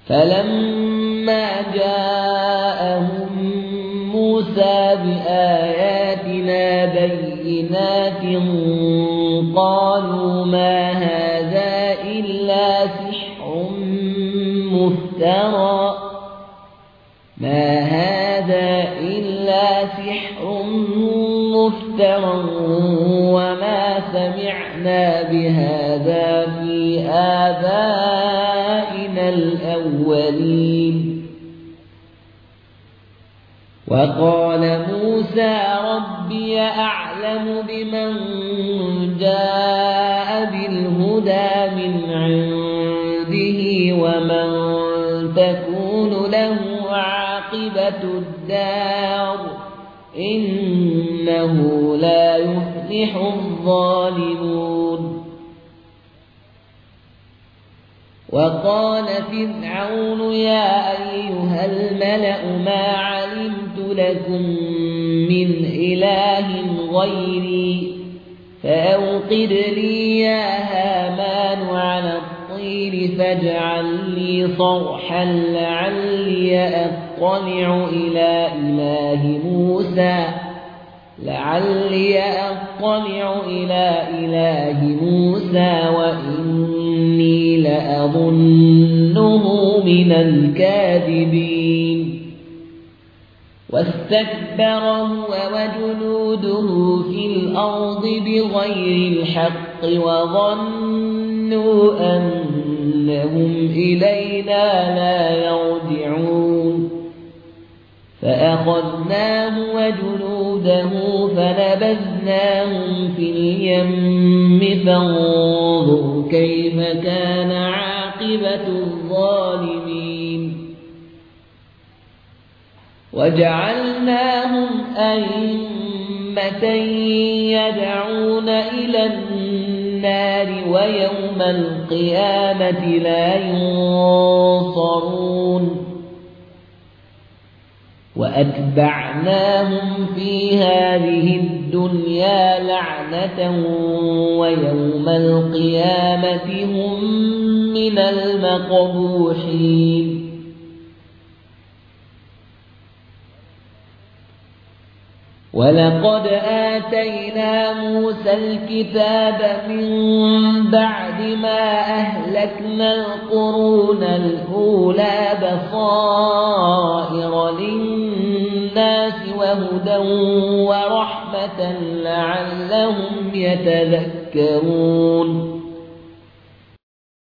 فلما جاءهم موسى بآياتنا بينات قالوا ما هذا إلا سحر مفترى وما سمعنا بهذا في آبائنا الأولين. وقال موسى ربي أعلم بمن جاء بالهدى من عنده ومن تكون له عاقبة الدار إنه لا يفلح الظالمون. وقال فرعون يا أيها الملأ ما علمت لكم من إله غيري فأوقد لي يا هامان على الطين فاجعل لي صرحا لعلي أطلع إلى إله موسى وإني لأظنه من الكاذبين. واستكبر هو وجنوده في الأرض بغير الحق وظنوا أنهم إلينا لا يرجعون. فأخذناه وجنوده فنبذناهم في اليم فانظر كيف كان عاقبة الظالمين. وجعلناهم أئمة يدعون إلى النار ويوم القيامة لا ينصرون. وأتبعناهم في هذه الدنيا لعنة ويوم القيامة هم من المقبوحين. ولقد آتينا موسى الكتاب من بعد ما أهلكنا القرون الأولى بصائر للناس وهدى ورحمة لعلهم يتذكرون.